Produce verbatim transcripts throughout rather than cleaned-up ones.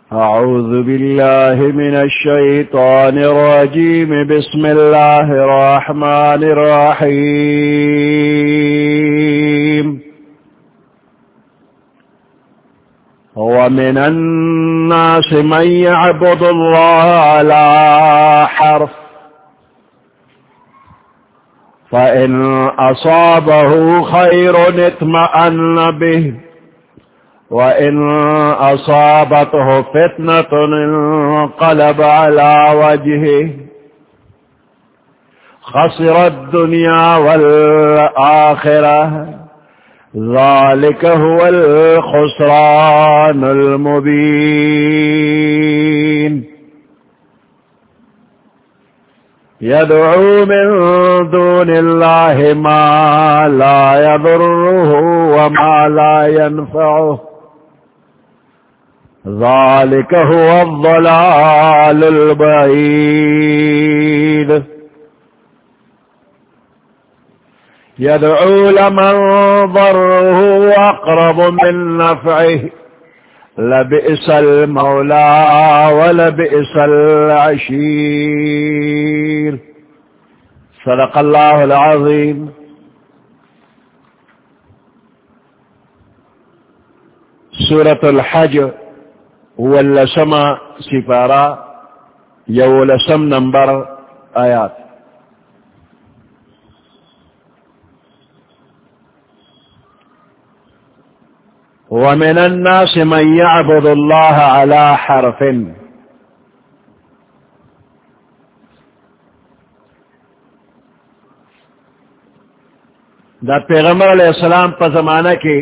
أعوذ بالله من الشيطان الرجيم. بسم الله الرحمن الرحيم. ومن الناس من يعبد الله على حرف فإن أصابه خير اطمأن به وإن أصابته فتنة انقلب على وجهه خسر الدنيا والآخرة ذلك هو الخسران المبين. يدعو من دون الله ما لا يضره وما لا ينفعه ذلك هو الضلال البعيد. يدعو لمن ضره أقرب من نفعه لبئس المولى ولبئس العشير. صدق الله العظيم. سورة الحج واللسم سفارة يولسم نمبر آيات. ومن الناس من يعبد الله على حرف. دا پیغمبر علیہ السلام پا زمانہ کی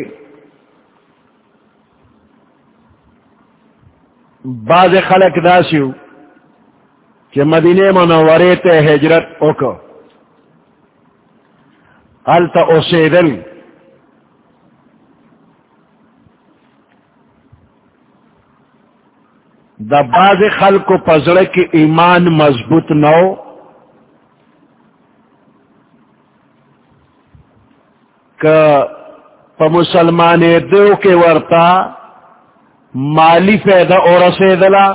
بعض خلق داسیو کہ مدینہ منورے تے ہجرت اوکو حالتا اسیدل دا بعض خلق کو پزڑ کی ایمان مضبوط نو کہ پا مسلمان دو کے ورطا مالی فیدہ اور رسیدلا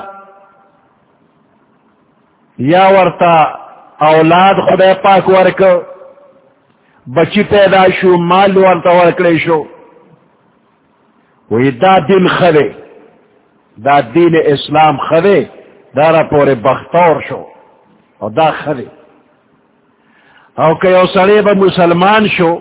یا ورطا اولاد خدا پاک ورک بچی پیدا شو مال ورطا ورکلے شو وی دا دین خدے دا دین اسلام خدے دارا پورے بختور شو او دا خدے او کہ یو سڑے با مسلمان شو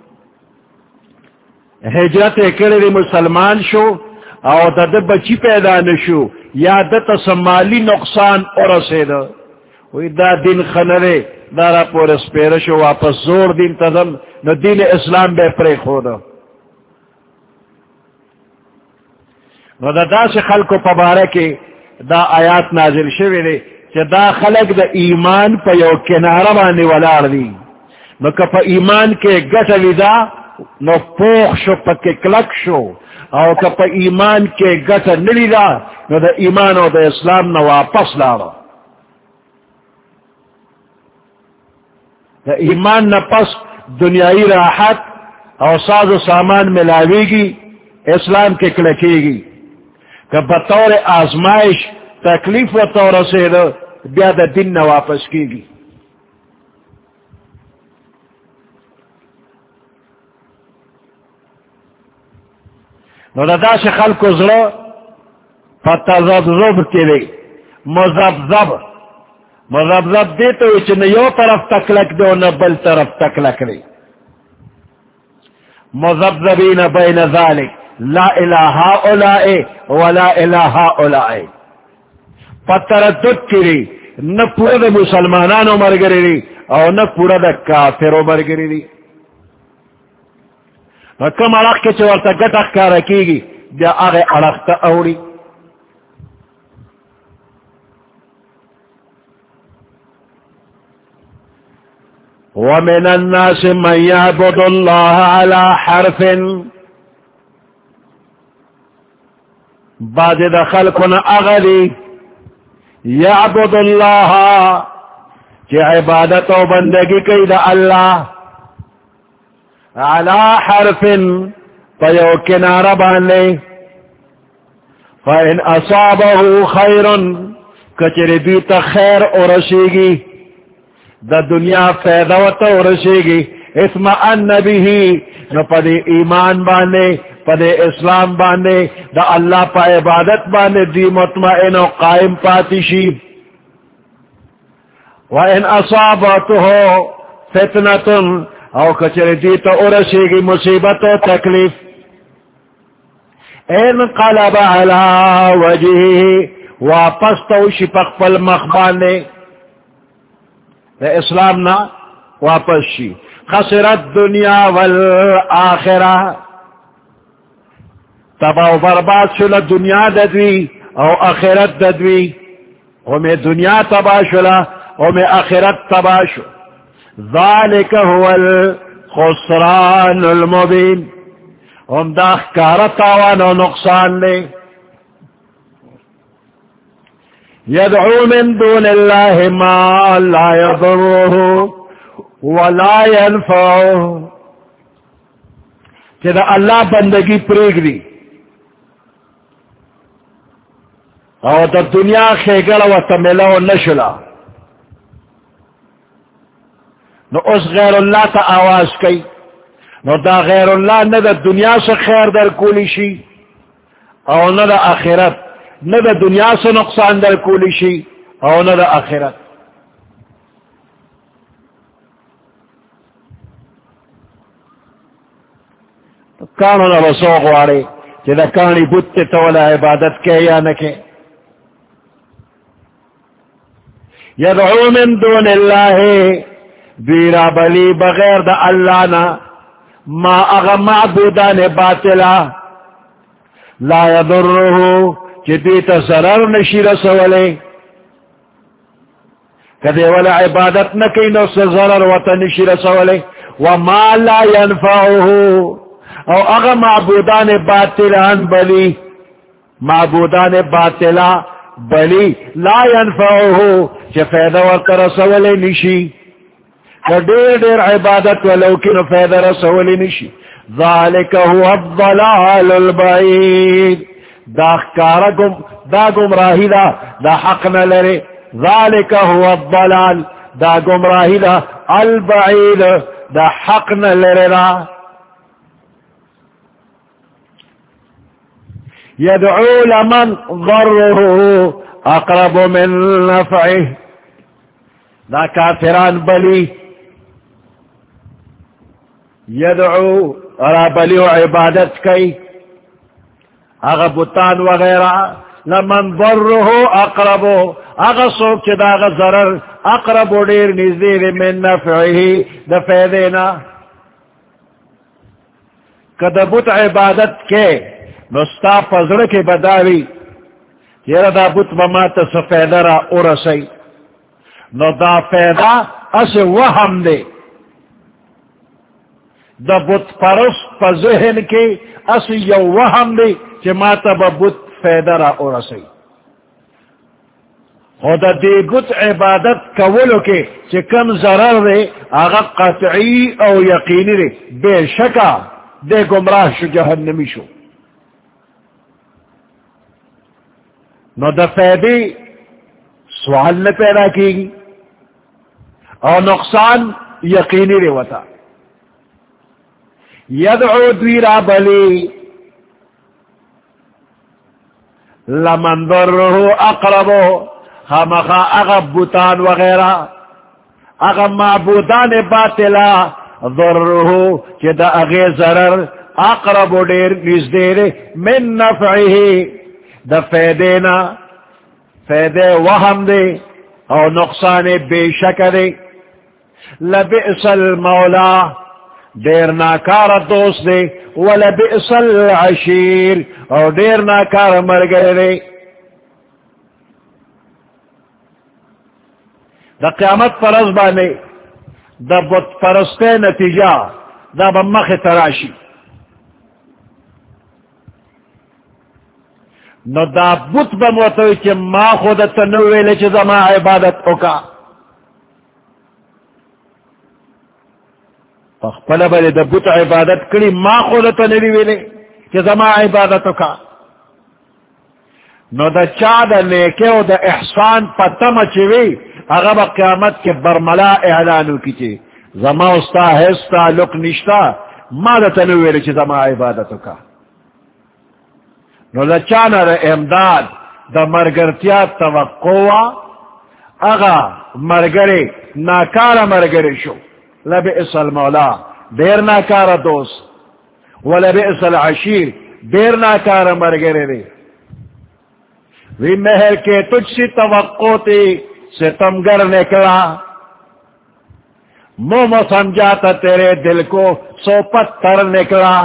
ہجرت کرے مسلمان شو او دا دا بچی پیدا نشو یا دا تسمالی نقصان اور رسید وی دا دین خنرے دارا پورے سپیر شو واپس زور دین تدم نو دین اسلام بے پرے خودا نو دا دا سے خلق و پبارکی دا آیات نازل شوی دے چہ دا خلق دا ایمان پا یو کنارہ بانی والار دی نو کپا ایمان کے گٹا لیدا نو پوخ شو پک کلک شو او کپا ایمان کے گٹا نلیدا نو دا ایمان او دا اسلام نو واپس لارا دا ایمان نا پس دنیای راحت او ساز و سامان ملاوی گی اسلام کے کلکی گی کہ بطور آزمائش تکلیف و طور سے بیاد دن نہ واپس کی گی. نو دا سے خلق کو ذرا فتذبذب کے لئے مذبذب مذبذب دیتے ہوئے چھنے یو طرف تکلک دے و نبل طرف تکلک دے مذبذبین بین ذالک لا الہ اولائے ولا الہ اولائے پتردد کری نہ پورا دا مسلمانانو مرگری دی او نہ پورا دا کافرو مرگری دی کم عرق کے چورتا گت اخکارا کی گی بیا آغی عرق تا اوڑی. ومن الناس من يعبد الله على حرف. بعد دا خلقنا اغلی یعبد اللہ کہ عبادت و بندگی کی دا اللہ علی حرف پیو کنارہ بانے فَإِنْ أَصَابَهُ خَيْرٌ کچر دیتا خیر ورسیگی دا دنیا فیدوت ورسیگی اطمئن به نو پدے ایمان بانے پدے اسلام بانے دا اللہ پا عبادت بانے دی مطمئن و قائم پاتشی وَإِنْ أَصَابَتُهُ فِتْنَةٌ او کچر دیتا ورسیگی مصیبت و تکلیف انقلب على وجهه واپس تو شپق پل مخبانے دا اسلام نا واپس شی خسرت دنیا والآخرہ تبا و برباد شلا دنیا ددوی او آخرت ددوی او میں دنیا تبا شلا او میں آخرت تبا شلا ذالک هو الخسران المبین ہم دا اخکارت آوان و نقصان لے یدعو من دون اللہ ما لا یضرہ ولا ینفعہ کہ دا اللہ بندگی پریگ دی اور دا دنیا خیگر و تملو نشلا نو اس غیر اللہ تا آواز کئی نو دا غیر اللہ نہ دا دنیا سے خیر در کولی شی او نہ دا آخرت نہ دا دنیا سے نقصان در کولی شی او نہ دا آخرت کانو نہ بسوق وارے کہ دا کانی بت تولا عبادت کے یا نکے یدعو من دون اللہ بیرا بلی بغیر دا اللہ نا ما اغا معبودان باطلا لا یضرہو چی دیتا ضرر نشی رسولے کدے والا عبادت نکی نو سے ضرر وطا نشی رسولے وما لا ینفعہو او اغا معبودان باطلان بلی معبودان باطلا بلی لا ینفعہو چی فیدہ وقت رسولے نشی دیر دیر عبادت ولو کنو فیدہ رسولی نشی ذالک هو الضلال البعید دا اخکارا گم دا گمراہی دا دا حق نلرے ذالک هو الضلال دا گمراہی دا البعید دا حق نلرے دا یدعو لمن ضرہ اقرب من نفعہ دا کافران بلی یدعو را بلی و عبادت کئی اغا بطان وغیرہ لمن ضرہو اقربو اغا سوک چی دا اغا ضرر اقربو دیر نزدیر من نفعی دا فیدینا کدا بط عبادت کے نستا پزر کے بداوی یرا دا بط بماتا سفیدہ را ارسی نو دا فیدہ اس وہم دے دا بت پرست پا ذہن کے اس یو وہم دے چی ماتا با بت فیدہ را ارسی خدا دی بت عبادت کولو کے چی کم ضرر دے آغا قطعی او یقینی دے بے شکا دے گمراہ شو جہنمی شو نو دا فیدی سوال نہ پیدا کی گی اور نقصان یقینی رے وطا یدعو دویرا بلی لمن ضرہو اقربو خامخا اغب بوتان وغیرہ اغب معبودان باطلا ضرہو چی دا اغی ضرر اقربو دیر نزدیر من نفعی دا فیدینا فیدے وہم دے او نقصان بے شک دے لبئس المولا دیر ناکار دوست دے ولبئس العشیر او دیر ناکار مرگر دے دا قیامت پر ازبانے دا بت پرستے نتیجہ دا بمخ تراشی نو دا بت بموتوی چی ما خودت نوویلے چی زما عبادت اوکا فخپل بلے دا بت عبادت کری ما خودت نوویلے چی زما عبادت اوکا نو دا چا دا نیکے و دا احسان پتم چوی اغب قیامت کے برملا اعلانو کی چی زما استا حستا لک نشتا ما دا تنویل چی زما عبادتو کا نو دا چانا دا امداد دا مرگرتیات توقعوا اغا مرگری ناکار مرگری شو لبئس المولا دیر ناکار دوست ولبئس العشیر دیر ناکار مرگری دی وی مہر کے تجھ سی توقع تی ستمگر نکلا مومو سمجھاتا تیرے دل کو سو پتھر نکلا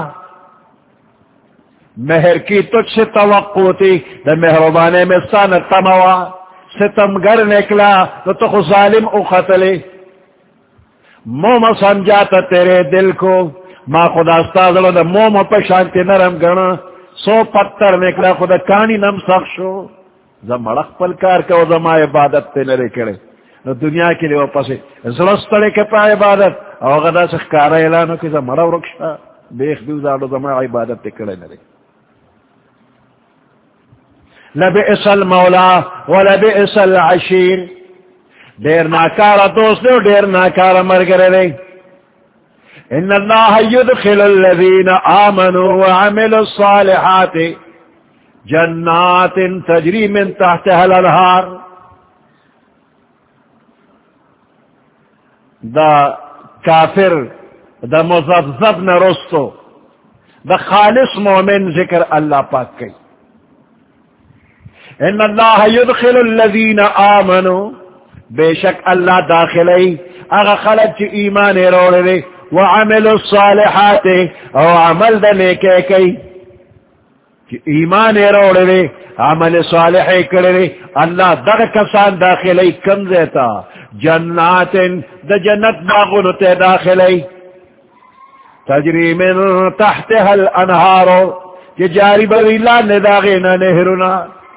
مہر کی تجھ سے توقع تھی دا مہربانے میں سان تموا ستمگر نکلا تو تو ظالم اخطلے مومو سمجھاتا تیرے دل کو ما خدا استازلو دا مومو پشانتی نرم گنا سو پتھر نکلا خدا کانی نم سخ شو زمڑک پل کار کا زما عبادت تے نرے کرے نو دنیا کے لیے واپس زلستڑے کے پا عبادت او غدا سخکارا اعلانو کہ زمڑا ورکشتا بیخ دیو زادو زما عبادت تے کرے نرے لبئس المولا ولبئس العشیر دیر ناکارا دوست دے دیر ناکارا مرگرے دے ان اللہ یدخل الذین آمنوا وعملوا الصالحات جنات تجری من تحتها الانہار دا کافر دا مزبزب نرستو دا خالص مومن ذکر اللہ پاک کی ان اللہ یدخل الذین آمنوا بے شک اللہ داخلی اغا خلق چی ایمان روڑ دے وعملوا الصالحات او عمل دا نیکے کی چی ایمان روڑ دے عمل صالح کرے اللہ در کسان داخلی کم دیتا جنات دا جنت باغنت داخلی تجری من تحتها الانہارو کہ جاری بغیلا نداغینا نہرنا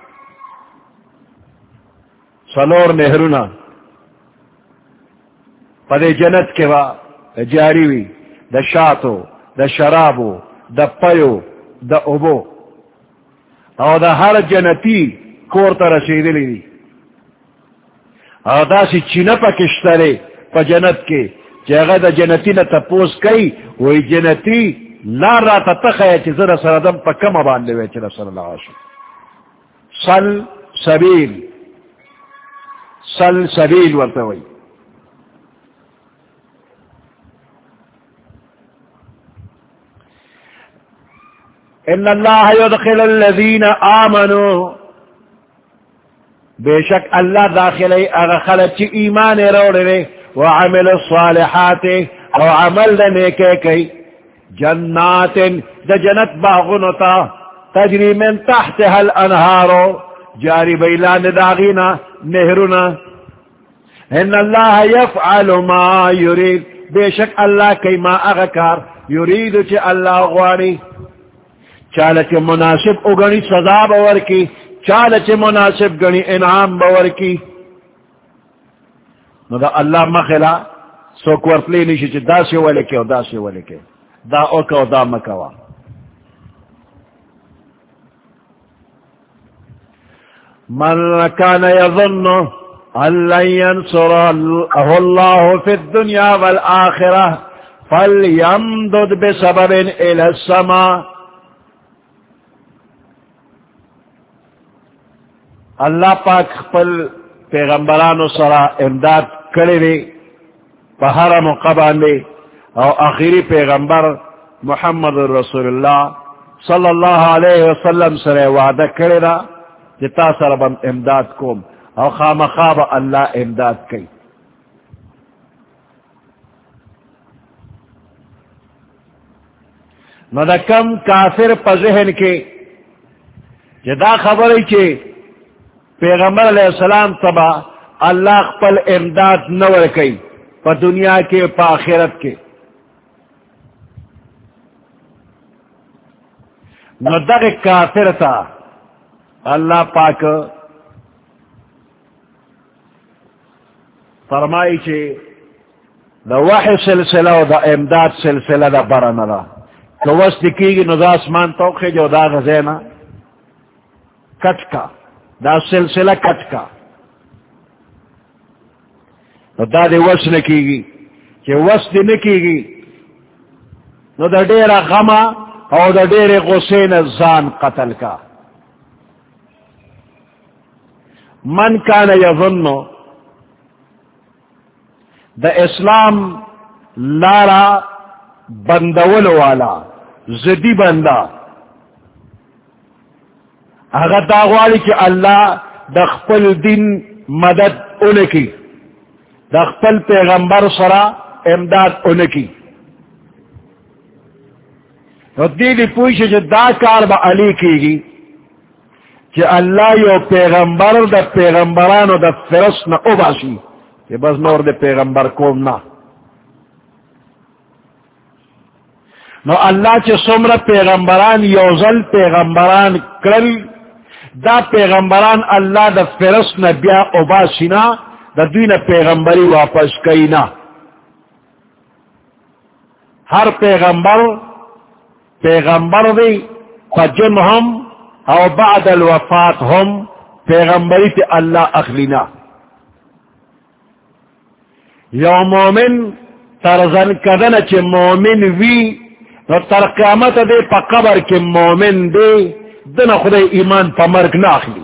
سلور نہرنا پدے جنت کے وا جاری وی دا شاتو دا شرابو دا پیو دا ابو او دا ہر جنتی کور تا رسیدلی دی او دا سی چینپا کشترے پا جنت کے جگہ دا جنتی نا تپوس کئی وی جنتی لار را تتخی چیزر سردم پا کم باندے وی چیزر صلی اللہ علیہ وسلم سل سبیل سل سبیل ورطوئی ان اللہ یدخل الذین آمنوا بے شک اللہ داخلی اغا خلق چی ایمان روڑے وعمل الصالحات او عمل دنے کے کئی جنات دا جنت باغنتا تجری من تحتها الانہارو جاری بیلان داغینا نہرنا ان اللہ یفعل ما یرید بے شک اللہ کئی ما اغکار یرید چی اللہ غواری چالچ مناسب اگنی سزا باور کی چالچ مناسب گنی انعام باور کی نو دا اللہ مخلا سو کورتلی نیشی چی دا سی ولکے و دا سی ولکے دا اوکا و دا مکوا من کان یظن ان لن ینصرہ اللہ فی الدنیا والآخرہ فلیمدد بسبب الى السماء اللہ پاک خپل پیغمبرانو سرا امداد کرے دے پہارا مقباندے او آخری پیغمبر محمد رسول اللہ صلی اللہ علیہ وسلم سرے وعدہ کرے دا جتا سر بم امداد کوم او خام خواب اللہ امداد کی نو دا کم کافر پا ذہن کے جدا خبری چے پیغمبر علیہ السلام تبا اللہ خپل امداد نور کئی پا دنیا کے پا آخرت کے نو دغ کافر تا اللہ پاک فرمائی چھے دا وحی سلسلہ و دا امداد سلسلہ دا برنا دا تو وست کی گی نو دا اسمان توقع جو دا غزینا کٹ کا دا سلسلہ کٹ کا نو دا دے وس نکی گی کہ وس دی نکی گی نو دا دیر غما او دا دیر غسین زان قتل کا. من کان یظنو دا اسلام لارا بندول والا زدی بندہ اگر داغوالی کہ اللہ دا خپل دین مدد انکی دا خپل پیغمبر سرا امداد انکی تو دیدی پوچھے جو دا کار با علی کی گی کہ اللہ یو پیغمبر دا پیغمبرانو دا فرس نا اوباسی کہ بس نور دا پیغمبر کوم نا نو اللہ چے سمر پیغمبران یوزل پیغمبران کرل دا پیغمبران اللہ دا فرس نا بیا اوباسی نا دا دوی نا پیغمبری واپس کئی نا. ہر پیغمبر پیغمبر دی فجن ہم او بعد الوفات ہم پیغمبری تے اللہ اخلینا. یو مومن ترزن کدن چے مومن وی نو تر قیامت دے پا قبر کے مومن دے دن خود ایمان پا مرگ نا اخلی.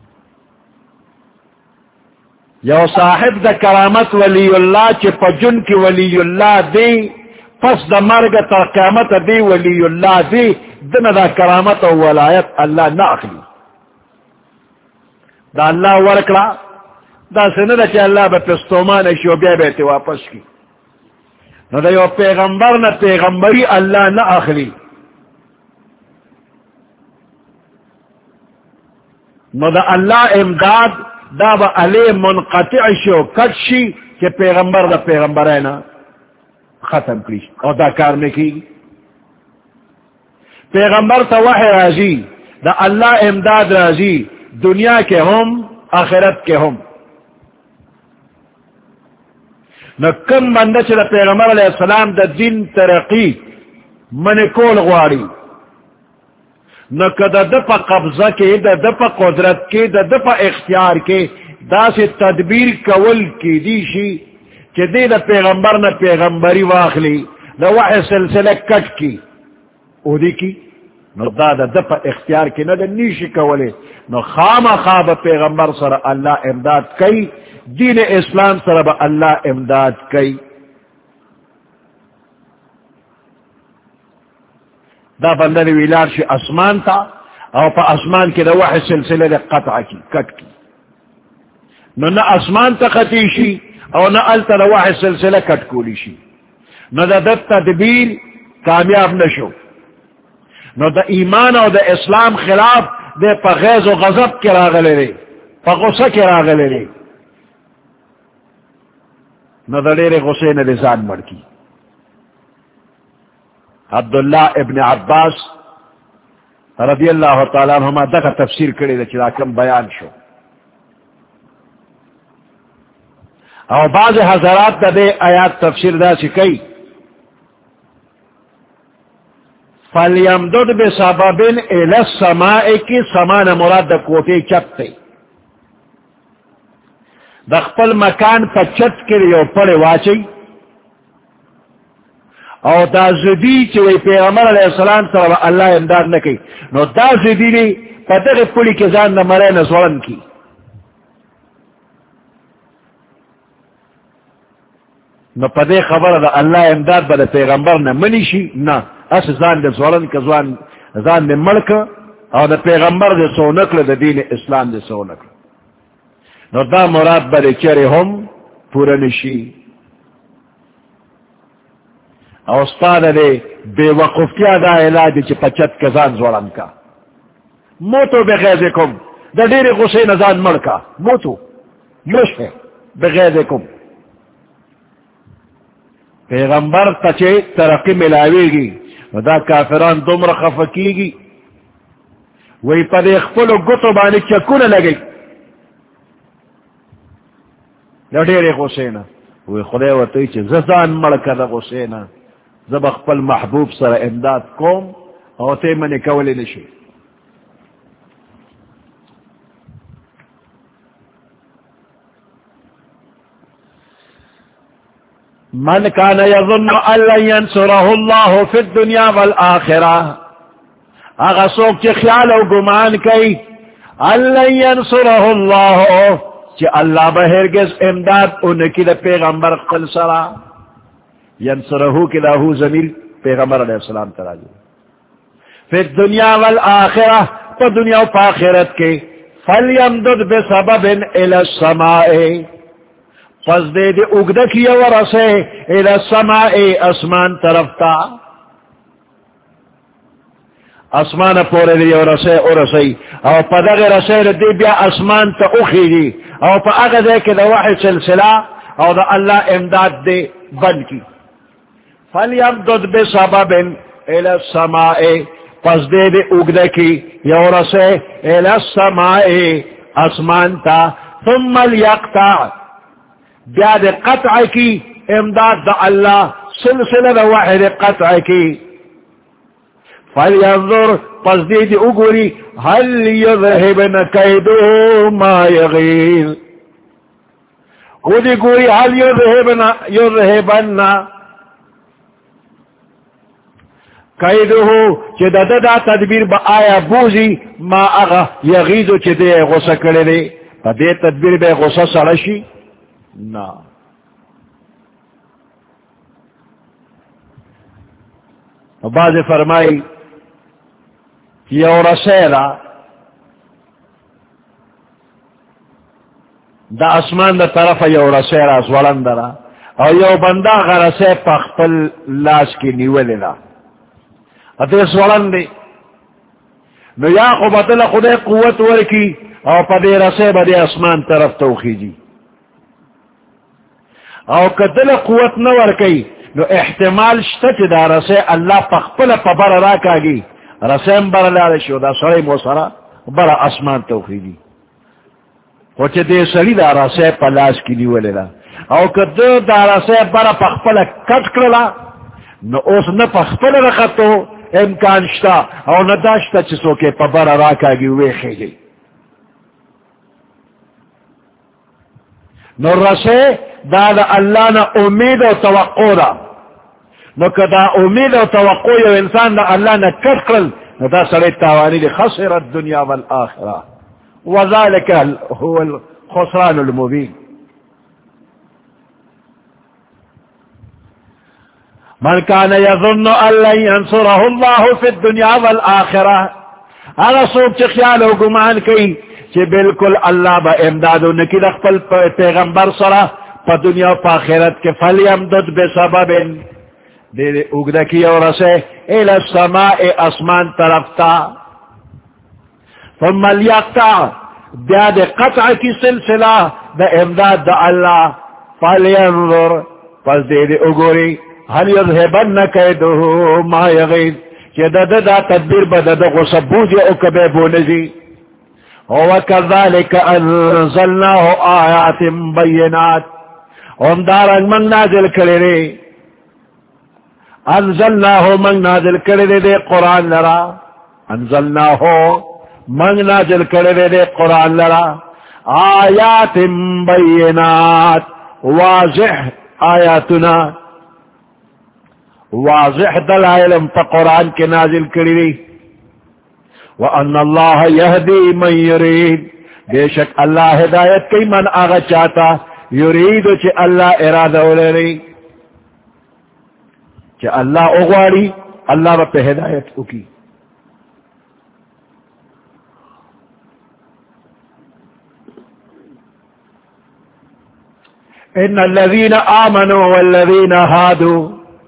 یو صاحب دا کرامت ولی اللہ چے پا جن کی ولی اللہ دے پس دا مرگ تر قیامت دے ولی اللہ دے دن دا کرامت و ولایت اللہ نا اخلی. دا اللہ ورکلا دا سند چے اللہ با پستومان شعبیہ بیتے واپس کی نو دا یو پیغمبر نا پیغمبری اللہ نا اخلی. نو دا اللہ امداد دا با علی منقطع شو کٹ شی کہ پیغمبر دا پیغمبر ہے نا ختم کری اور دا کار میں کی. پیغمبر تا وحی راضی دا اللہ امداد راضی دنیا کے ہم آخرت کے ہم. نو کم بندہ چلا پیغمبر علیہ السلام دا دین ترقی من کول غواری نو که دا دا پا قبضہ کے دا دا پا قدرت کے دا دا پا اختیار کے دا سے تدبیر کول کی دیشی کہ دے دا پیغمبر نا پیغمبری واخلی دا وحی سلسلہ کٹ کی او دی کی نو دا دا دا پا اختیار کی نا دا نیشی کولے نو خام خواب پیغمبر سر اللہ امداد کئی دین اسلام سر با اللہ امداد کئی. دا بندن ویلار شی اسمان تا او پا اسمان کی دا وحی سلسلہ دا قطع کی کٹ کی نو نا اسمان تا قطعی شی او نا التا دا وحی سلسلہ کٹ کولی شی نو دا دا تدبیر کامیاب نشو. نو دا ایمان او دا اسلام خلاف دے پا غیظ و غضب کی راغلے رے پا غصہ کی راغلے رے نو دا دیر غصے نا لزان مر کی. عبداللہ ابن عباس رضی اللہ تعالیٰ عنہما دا کا تفسیر کرے دا چلا کم بیان شو او بعض حضرات دا دے آیات تفسیر دا سکئی فَلْيَمْدُدْ بِسَبَبٍ إِلَى السَّمَاءِ کی سمان مراد دا کوٹے چت تے دا خپل مکان پا چت کے لیو پڑے واچی او دا زدی چوئی پیغمبر علیہ السلام سر اللہ امداد نکی نو دا زدی لی پتر پولی کے زان دا مرے نزورن کی نو پدے خبر دا اللہ امداد با دا پیغمبر نا منیشی نا اس زان دا زورن کا زوان زان دا ملک او دا پیغمبر دا سو نکل دا دین اسلام دا سو نکل نو دا مراد با دا چرے ہم پورنشی او استاد دے بے وقفتیا دا علاج چی پچت کزان زورن کا موتو بغیظکم دا دیر غصے نزان مر کا موتو مش ہے بغیظکم. پیغمبر تچے ترقی ملاوے گی دا کافران دمر خفکی گی وہی پدے اخفلو گتو بانی چکون لگی دا دیر غصے نا وہی خدای وطوی چی ززان مر کا دا غصے نا زب اخفل محبوب سر امداد کوم او تے منی کولی نشی. من کان یظن ان لن ینصرہ اللہ فی الدنیا والآخرہ، اگر سوک چی خیال و گمان کئی ان لن ینصرہ اللہ چی اللہ بہرگز امداد انکی دا پیغمبر قل سرا، ینصرہو کی لاہو ضمیر پیغمبر علیہ السلام تراجو، فی الدنیا والآخرہ تو دنیا و پاخرت کے، فلیمدد بسبب الی السماء پس دے دے اگدکی ورسے الی السماء اسمان طرف تا، اسمان پورے دی ورسے ورسے او پا دغی رسے دی بیا اسمان تا اخی دی او پا اگدے کے دا وحی سلسلہ او دا اللہ امداد دے بن کی، فلیمدد بسبب الی السماء پس دے دے اگدکی ورسے الی السماء اسمان تا، ثم لیقطع بیاد قطع کی امداد دا اللہ سلسلہ دا واحد قطع کی، فلینظر پس دید اگوری حل یذہبن کیدو ما یغیر، او دی گوری حل یذہبن یذہبن کیدو چی دا دا دا تدبیر با آیا بوزی ما اغا یغیدو چی دے غصہ کرے دے پا دے تدبیر بے غصہ سرشی نا، بعض فرمائی یو رسیلا دا اسمان دا طرف یو رسیلا سولندرا او یو بندہ غرسے پخپل لاس کی نیولیلا اتے سولندی نو یا قبطل خودے قوت ورکی او پا دے رسے با دے اسمان طرف توخی جی، او کدل قوت نور کئی نو احتمال شتا چی دا رسے اللہ پخپل پا بر راکاگی رسیم بر لارشو دا سڑی موسرا بر اسمان توخیدی، او چی دے سڑی دا رسے پا لاس کی لیولی دا او کدل دا رسے بر پخپل کٹ کرلا نو اوس نا پخپل رخطو امکان شتا او نداشتا چی سوکے پا بر راکاگی ویخی گی، نو رسے دا دا اللہ نا امید و توقع دا، نو کدا امید و توقع یو انسان دا اللہ نا کٹ کرل نو دا سڑی تاوانی دی خسر الدنیا والآخرہ وذالک هو الخسران المبین. من کان یظن ان لن ینصرہ اللہ فی الدنیا والآخرہ، اگر سوک چی خیال و گمان کئی چی بالکل اللہ با امدادو نکی دخپل پیغمبر سرا پا دنیا و پا آخرت کے، فلیمدد بسبب دے دے اگدکی اور رسے الى السماء اسمان طرف تا، ثم لیقطع بیاد قطع کی سلسلہ دا امداد دا اللہ، فلینظر پس دے دے اگوری حل یذہبن کیدو ما یغید چی دا دا دا تدبیر با دا دا غصبوجی اکبے بونجی، وَكَذَلِكَ أَنزَلْنَاهُ آيَاتٍ بَيِّنَاتٍ ہم دارنگ منگ نازل کرے دے، انزلناہو منگ نازل کرے دے دے قرآن لرا، انزلناہو منگ نازل کرے دے دے قرآن لرا آیات بینات واضح آیاتنا، واضح دلائل پا قرآن کے نازل کری دی، وَأَنَّ اللَّهَ يَهْدِي مَن يُرِيدُ بے شک اللہ ہدایت کی من آغا چاہتا، یرید چی اللہ ارادہ لری چی اللہ اغواری اللہ با پہ ہدایت اکی. ان الذین آمنوا والذین ہادوا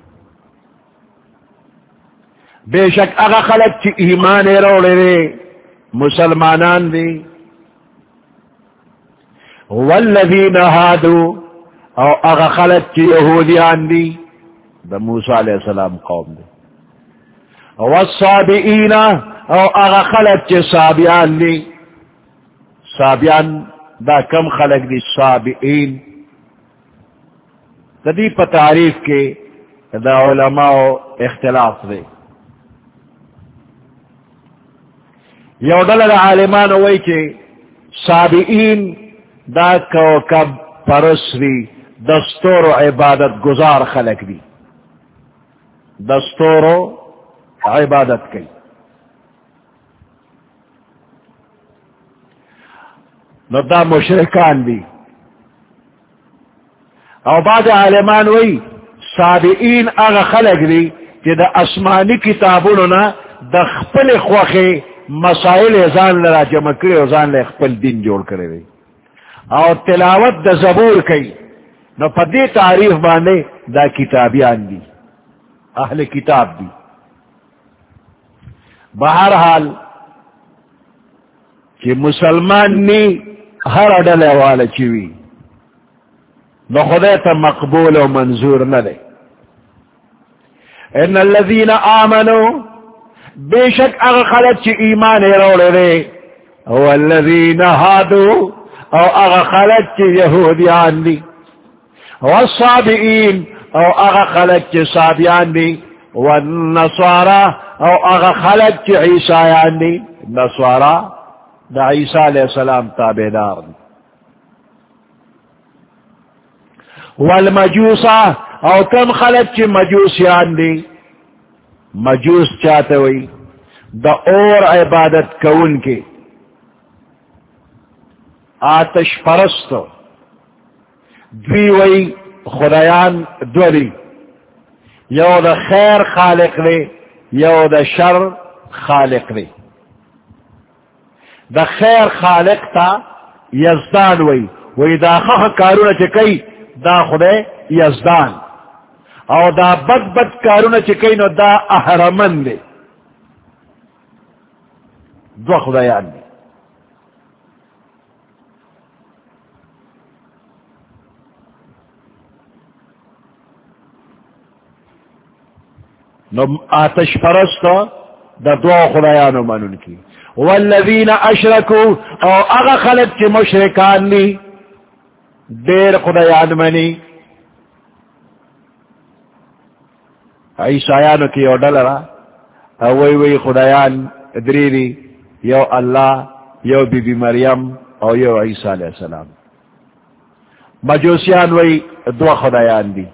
بے شک اغا خلق چی ایمان روڑے دے مسلمانان دی، والذین ہادوا او اغا خلق چی یہودیان دی دا موسیٰ علیہ السلام قوم دی، والصابئین او اغا خلق چی صابیان دی، صابیان دا کم خلق دی صابئین تدی پا تعریف کے دا علماء اختلاف دے. یو ڈلد عالمان ہوئی کہ صابئین دا کوکب پرسری دستور و عبادت گزار خلق دی، دستور و عبادت کی. نو دا مشرکان دی. او بعد عالمان وی صابئین اغا خلق دی کہ دا اسمانی کتابونو نا دا خپل خوخی مسائل ازان لرا جمع کری ازان لر خپل دین جوڑ کرے دی. او تلاوت دا زبور کی نو پا دی تعریف باندے دا کتابیان دی، اہل کتاب دی. بہرحال کہ مسلمان نی ہر اڈل والا چوی نو خدای تا مقبول و منظور نلے. ان الذین آمنوا بے شک اغا خلق چی ایمان روڑے دے، والذین ہادو او اغا خلق چی یہودیان دی، والصابئین او اغا خلق چی صابیان دی، والنصارى او اغا خلق چی عیسایان دی. نصارى دا عیسیٰ علیہ السلام تابعدار دی. والمجوسا او کم خلق چی مجوسیان دی. مجوس چاہتے ہوئی دا اور عبادت کون کے آتش پرستو دوی وی خدایان دوری، یو دا خیر خالق لے یو دا شر خالق لے. دا خیر خالق تا یزدان وی وی دا خخ کارونا چکئی دا خدای یزدان، او دا بد بد کارونا چکئی نو دا احرمن دے. دو خدایان دے. نو آتش پرستو دا دو خدایانو منون کی. والذین اشرکو او اغا خلق چی مشرکان لی دیر خدایان منی. عیسایانو کی یو ڈلرا او وی وی خدایان دریری، یو اللہ، یو بی بی مریم او یو عیسیٰ علیہ السلام. مجوسیان وی دو خدایان دی.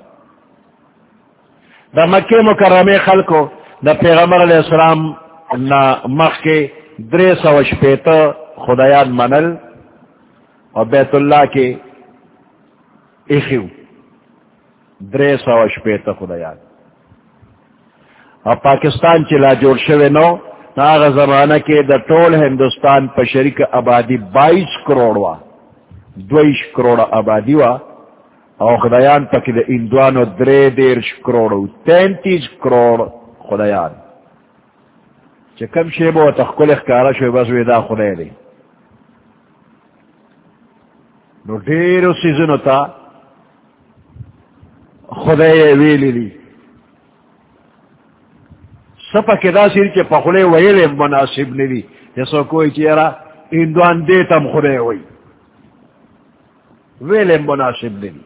دا مکہ مکرمی خلقو دا پیغمبر علیہ السلام نا مخ کے درے سو شپیتا خدایان منل اور بیت اللہ کے اخیو درے سو شپیتا خدایان. اور پاکستان چلا جوڑ شوے نو ناغ زمانہ کے دا ٹول ہندوستان پا شریک آبادی بائیس کروڑ وا دویش کروڑ آبادی وا، او خدایان پاکی دا اندوانو درے دیرش کروڑو تینتیس کروڑ خدایان. چه کم شیبو تخکل اخکارا شوی بس ویدا خدای دی. نو دیرو سیزنو تا خدای ویلی دی. سپا کدا سیر چه پخلے ویلی مناسب ندی، جسو کوئی چیرا اندوان دیتم خدای وی ویلی مناسب ندی.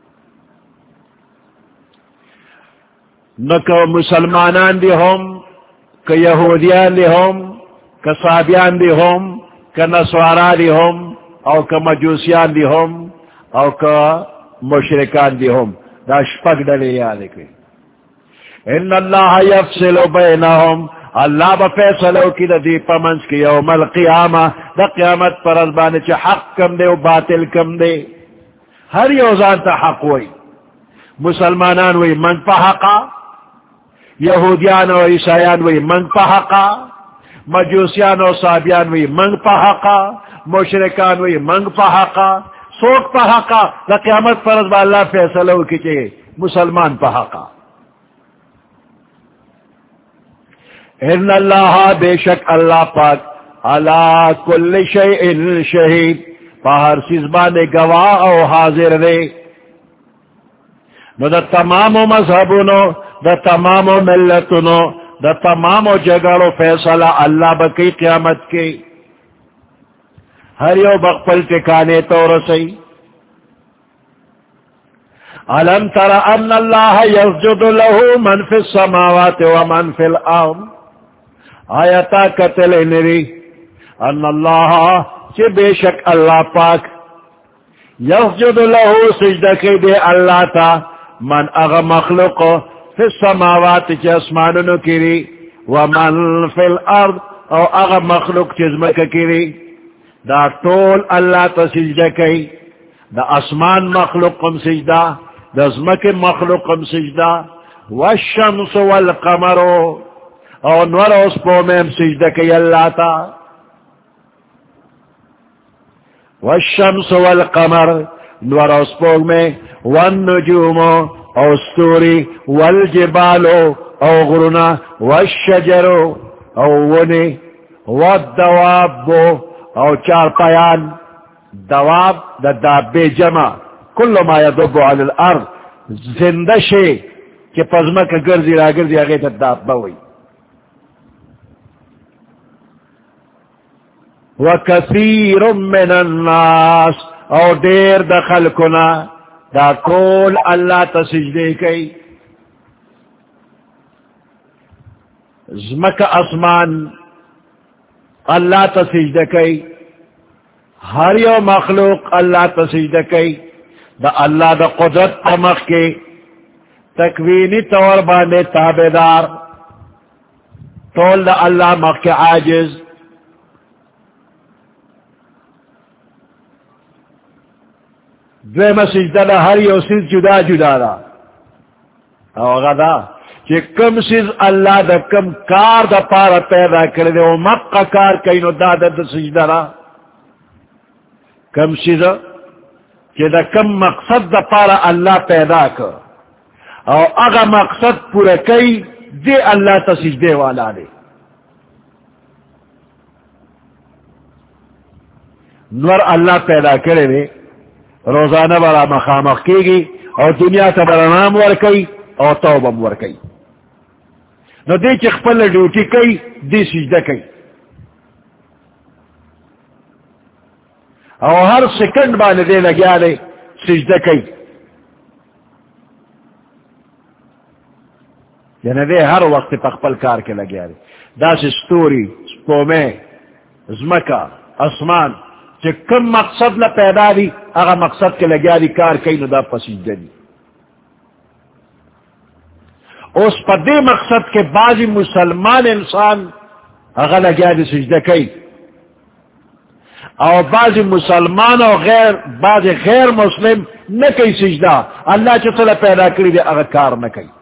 نو که مسلمانان دی هم، که یہودیان دی هم، که صابیان دی هم، که نصارا دی هم، او که مجوسیان دی هم، او که مشرکان دی هم، دا شپک ڈلی یاد کری. ان اللہ یفصل بینہم، اللہ بفیصلو کی دا دی پمنس کی یوم القیامہ، دا قیامت پر ازبانی چا حق کم دے و باطل کم دے. ہر یوزان تا حق وی، مسلمانان وی من پا حقا، یہودیان و عیسائیان وی منگ پا حقا، مجوسیان و صابیان وی منگ پا حقا، مشرکان وی منگ پا حقا، سوک پا حقا. دا قیامت فرض با اللہ فیصلہ کی چاہے مسلمان پا حقا. ان اللہ بے شک اللہ پاک علا کل شیء شہید، پا ہر سزبان گواہ او حاضر دے. نو دا تمام مذہبونو، دا تمام ملتونو، دا تمام جگڑو فیصلہ اللہ بکی قیامت کے. ہر یو بقبل ٹکانے تو رسی. علم تر ان اللہ یسجد له من فی السماوات ومن فی الارض، آیتا قتل نری ان اللہ چی بے شک اللہ پاک یسجد لہو سجدہ کی دے اللہ تا من اغا مخلوق فی السماوات چی اسمانونو کری ومن فی الارض او اغا مخلوق چی زمکہ کری دا طول اللہ تا سجدہ کی دا اسمان مخلوق کم سجدہ دا زمک مخلوق کم سجدہ والشمس والقمر او نور اس پو میں سجدہ کی اللہ تا والشمس والقمر نور اس پو میں والنجوم او ستوری والجبال او غرنا والشجر او ونی والدواب او چار پایان دواب دا دابے جمع کل ما یدب علی الارض زندہ شے کہ پزمک گرزی را گرزی آگے تا دابا ہوئی وکثیر من الناس او دیر دخل کنا دا کول اللہ تا سجدے کئی زمک اسمان اللہ تا سجدہ کئی ہر یو مخلوق اللہ تا سجدہ کئی دا اللہ دا قدرت امخ کے تکوینی طور بانے تابدار طول دا اللہ مخ کے عاجز دویم سجدہ دا ہر یو سیز جدا جدا دا او غدا کہ کم سیز اللہ دا کم کار دا پارا پیدا کردے و مقا کار کئینو دا دا دا سجدہ دا کم سیز کہ دا کم مقصد دا پارا اللہ پیدا کر او اگا مقصد پورا کئی دے اللہ تا سجدے والا دے نور اللہ پیدا کرے دے روزانہ برا مخامخ کی گی اور دنیا تا برا نام ورکی اور توبم ورکی نو دے چی خپل ڈیوٹی کئی دی سجدہ کئی اور ہر سیکنڈ بانے دے لگیا دے سجدہ کئی یعنی دے ہر وقت پخپل کار کے لگیا دے دا سی ستوری سپومے زمکا اسمان چی کم مقصد لا پیدا دی اگا مقصد کے لگیا دی کار کئی نو دا پسجدہ دی اس پا دے مقصد کے بعضی مسلمان انسان اگا لگیا دی سجدہ کئی اور بعضی مسلمان اور غیر بعضی غیر مسلم نہ کئی سجدہ اللہ چطلع پیدا کری دے اگا کار نہ کئی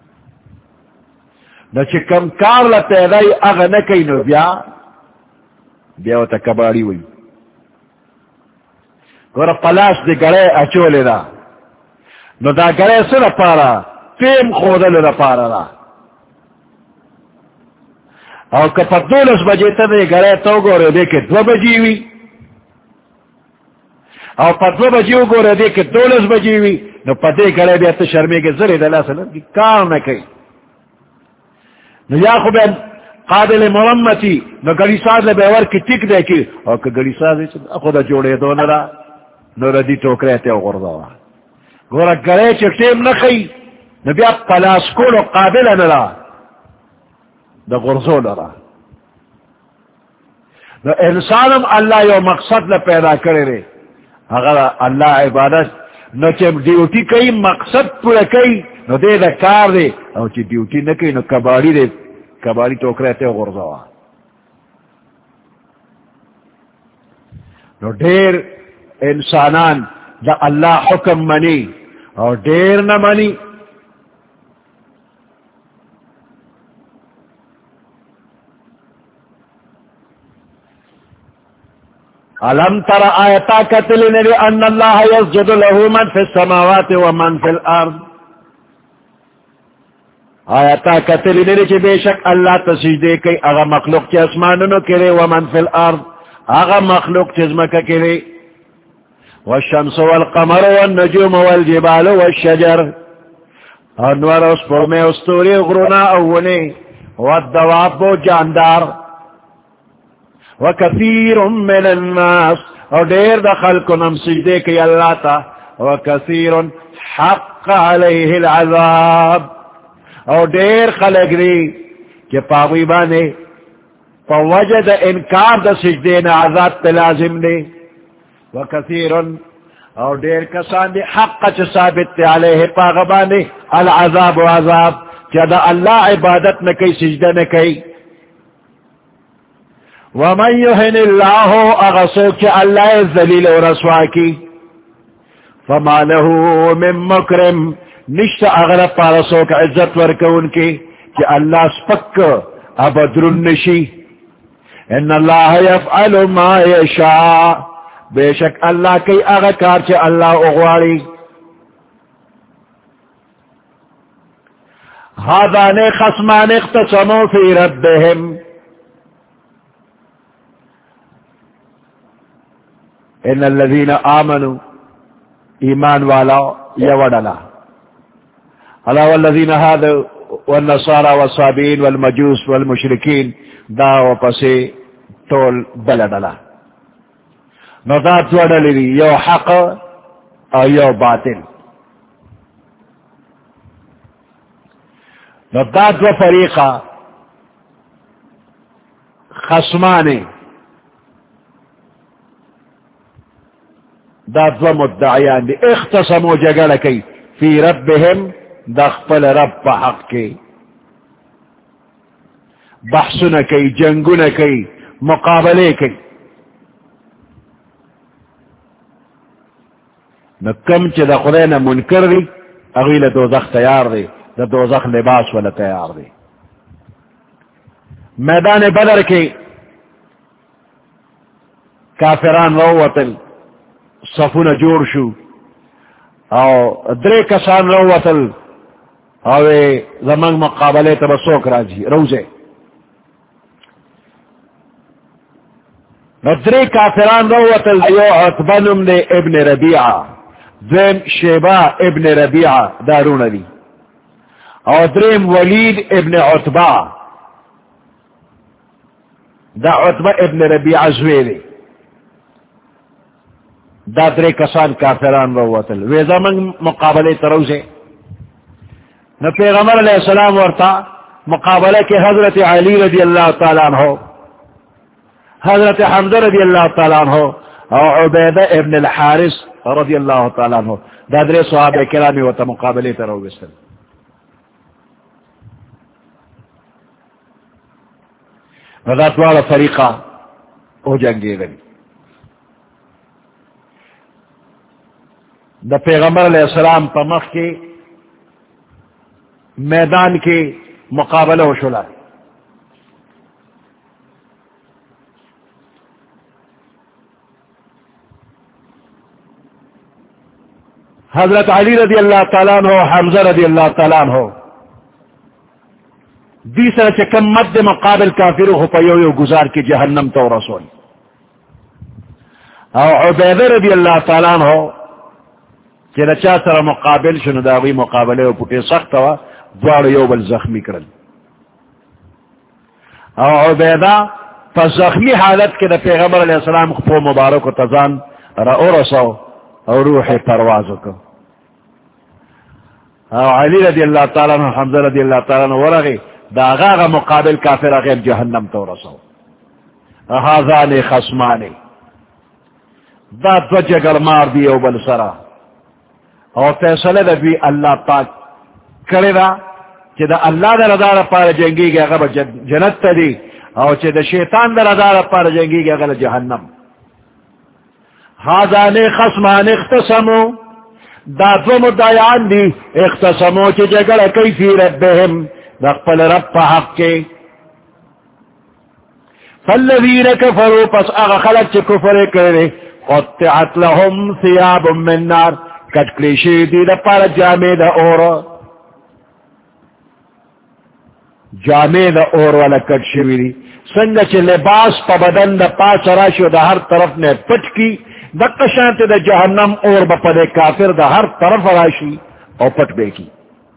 نہ چی کم کار لا پیدا اگا نہ کئی نو بیا بیا و تا کباری ہوئی گورا پلاس دے گڑے اچولے دا نو دا گڑے سر پارا تیم خودل دا پارا دا اور کپا دولس بجے تا دے گڑے تو گورے دے کے دو بجی ہوئی اور پا دو بجیو گورے دے کے دولس بجی ہوئی نو پا دے گڑے بے تا شرمے کے ذرے دلہ سلام کی کار نہ کئی نو یا خوبین قابل مرمتی نو گڑی ساز لے بیور کی ٹک دے کی اور کہ گڑی ساز لے خدا جوڑے دو نرا نو ردی ٹوک رہتے ہو غردوا گورا گڑے چے ٹیم نہ کئی نو بیا پلاس کولو قابل نرا دا غرزو نرا نو انسانم اللہ یو مقصد لے پیدا کرے رے اگر اللہ عبادت نو چے ڈیوٹی کئی مقصد پورا کئی نو دے دا کار دے او چے ڈیوٹی نہ کئی نو کباری دے کباری ٹوک رہتے ہو غرزوا نو ڈیر انسانان دا اللہ حکم منی اور دیر نہ منی علم تر آیتا کتلی نبی ان اللہ یسجد له من فی السماوات ومن فی الارض آیتا کتلی نبی چی بے شک اللہ تسجدے کئی اغا مخلوق چی اسمانونو کرے ومن فی الارض اغا مخلوق چی زمکا کرے والشمس والقمر والنجوم والجبال والشجر انوار اسپر میں استوری غرونا اولی والدواب و جاندار وکثیر من الناس اور دیر دخل کنم سجدے کی اللہ تا وکثیر حق علیہ العذاب اور دیر خلق دی کہ پاوی بانے فوجد انکار دا سجدے نا عذاب پہ لازم دے وکثیر اور دیر کسان دی حق چ ثابت تے علیہ پاغبانے العذاب و عذاب جدا اللہ عبادت نہ کئی سجدہ نہ کئی ومن یہن اللہ اغسو کہ اللہ ذلیل و رسوا کی فما له من مکرم نشت اغرب پارسو کا عزت ورکون کی کہ اللہ سپک ابدر النشی ان اللہ یفعل ما یشاء بے شک اللہ کی اغکار چے اللہ اغواری هذان خصمان اختصموا فی ربهم ان الذین آمنوا ایمان والا یوڑلا علا والذین هذا والنصارى والصابین والمجوس والمشرکین دا وپسی طول بلدلا نو دا دوڑلی دی یو حق او یو باطل نو دا دو فریقہ خصمانے دا دو مدعیان دی اختصمو جگل کی فی ربهم دا خپل رب پا حق کی بحثن کی جنگن کی مقابلے کی نو کم چی دا خداینا منکر دی اغیل دوزخ تیار دی دا دوزخ لباس والا تیار دی میدان بدر کی کافران رووتل صفون جوڑ شو او درے کسان رووتل او زمان مقابلے تبسوک راجی روزے نو درے کافران رووتل یو عطبنم نے ابن ربیعہ درم شیبہ ابن ربیعہ دارون دی او درم ولید ابن عطبہ دا عطبہ ابن ربیعہ زویلی دا درے کسان کافران رووتل وی زمان مقابلے تروزے نو پیغمبر علیہ السلام ورطا مقابلے کے حضرت علی رضی اللہ تعالیٰ عنہ حضرت حمزہ رضی اللہ تعالیٰ عنہ او عبیدہ ابن الحارث رضی اللہ تعالیٰ عنہ دا درے صحابہ کرامی ورطا مقابلے تروزے دا دوار فریقہ او جنگی گئی دا پیغمبر علیہ السلام پا مخ کے میدان کے مقابلہ و شلا حضرت علی رضی اللہ تعالیٰ عنہ حمزہ رضی اللہ تعالیٰ عنہ دیسر چکم مد مقابل کافر ہو پیو یو گزار کی جہنم تو رسول او عبیدہ رضی اللہ تعالیٰ عنہ کہ رچا سر مقابل شنو داوی مقابلے و پوٹے سخت ہوا دوار یو بل زخمی کرل او عبیدہ پا زخمی حالت کے دا پیغمبر علیہ السلام خفو مبارک و تزان رأو رسو او روح پروازو کو او علی رضی اللہ تعالیٰ عنہ حمزہ رضی اللہ تعالیٰ عنہ ورغی دا غاغ مقابل کافر غیر جہنم تو رسو هذان خصمانی دا دو جگر مار دی او بل سرا اور فیصلہ دا بھی اللہ پاک کرے دا چی دا اللہ دا رضا پار جنگی گیا غب جنت تا دی اور چی دا شیطان دا رضا پار جنگی گیا غب جہنم ہازان خصمان اختصمو دا دو مدعیان دی اختصمو چی جگڑ کئی فی ربهم دا قبل رب پا حق کے فالذین کفروا پس اغا خلق چی کفر کرے قطعت لهم ثیاب من نار کٹ کلیشی دی دا پار جامع دا اور جامع دا اور والا کٹ شوی دی سنگا چی لباس پا بدن دا پاس راشو دا ہر طرف نے پٹ کی دا قشانت دا جہنم اور با پدے کافر دا ہر طرف راشی اور پٹ بے کی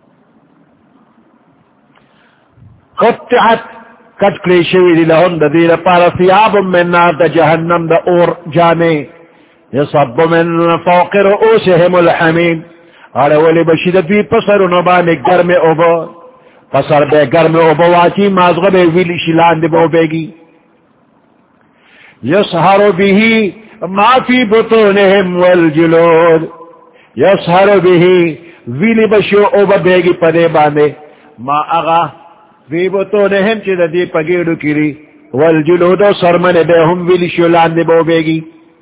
قطعت کٹ کلیشی دی لہن دا دی دا پار ثیاب من نار دا جہنم دا اور جامع یصب من فوق رؤوسهم الحمیم آرے ولی بشید دوی پسر نبانے گرم اوبو پسر بے گرم اوبو واچی مازغب ویلی شلان دی بو بیگی یسحر بیہی ما فی بطونہم والجلود یسہر بہی ویلی بشو او ببیگی پدے باندے ما اغا فی بطونہم چی دا دی پگیڑو کری والجلود و سرمن بے ہم ویلی شو لاندے بو بیگی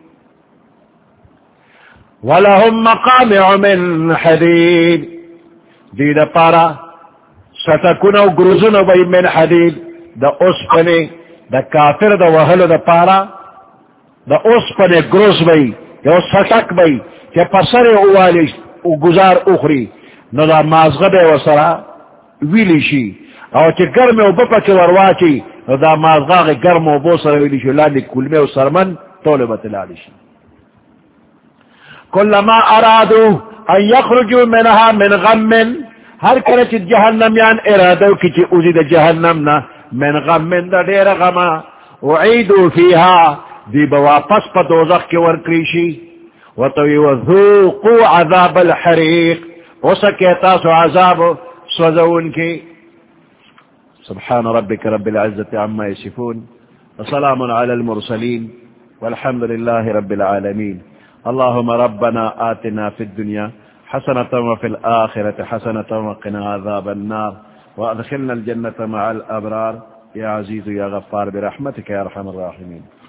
وَلَهُمْ مَقَامِعُ مِنْ حَدِيدٍ دی دا پارا ستکونو گروزنو بی من حدید دا اسپنے دا کافر دا وحلو دا پارا دا اسپنے گروز بی یا ستک بی کہ پسر اوالی او گزار اخری نو دا مازغب و سرا ویلی شی او چی گرم او بپا چی ورواچی نو دا مازغاق گرم او بو سر ویلی شی لاندی کلمے و سرمن طولبت لالی شی کلما ارادو ان یخرجو منها من غم ہر کرے چی جہنم یان ارادو کی چی اوزی دا جہنم نا من غم من دا دیر غما وعیدو فیہا دی بواپس پا دوزخ کی ورکریشی وطوی وذوقو عذاب الحریق وسکیتا سو عذاب سوزون کی سبحان ربک رب العزت عما یصفون وسلام علی المرسلین والحمد للہ رب العالمین اللهم ربنا آتنا في الدنيا حسنة وفي الآخرة حسنة وقنا عذاب النار وأدخلنا الجنة مع الأبرار يا عزيز يا غفار برحمتك يا أرحم الراحمين.